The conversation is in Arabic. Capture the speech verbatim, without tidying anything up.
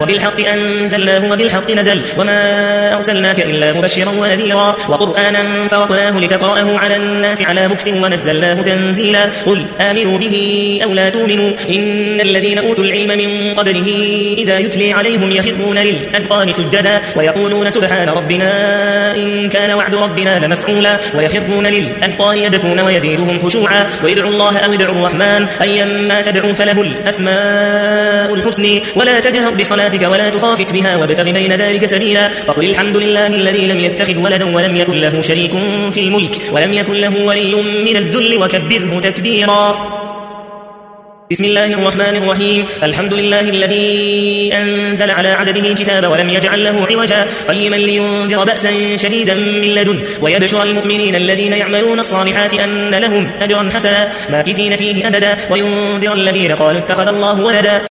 وبالحق أنزلناه وبالحق نزل وما أرسلناك إلا مبشرا ونذيرا وقرآنا فرقناه لتقرأه على الناس على مكث ونزلناه تنزيلا قل آمنوا به أو لا تؤمنوا إن الذين أوتوا العلم من قبله إذا يتلي عليهم يخرون للأذقان سجدا ويقولون سبحان ربنا إن كان وعد ربنا لمفعولا ويخرون للأذقان يبكون ويزيدهم خشوعا ويدعوا الله أو يدعوا الرحمن أيما تدعوا فله الأسماء الحسنى ولا تجهر بصلاتك ولا تخافت بها وابتغ بين ذلك سبيلا وقل الحمد لله الذي لم يتخذ ولدا ولم يكن له شريك في الملك ولم يكن له ولي من الذل وكبره تكبيرا. بسم الله الرحمن الرحيم الحمد لله الذي أنزل على عبده الكتاب ولم يجعل له عوجا قيما لينذر بأسا شديدا من لدن ويبشر المؤمنين الذين يعملون الصالحات أن لهم أجرا حسنا ماكثين فيه أبدا وينذر الذين قالوا اتخذ الله ولدا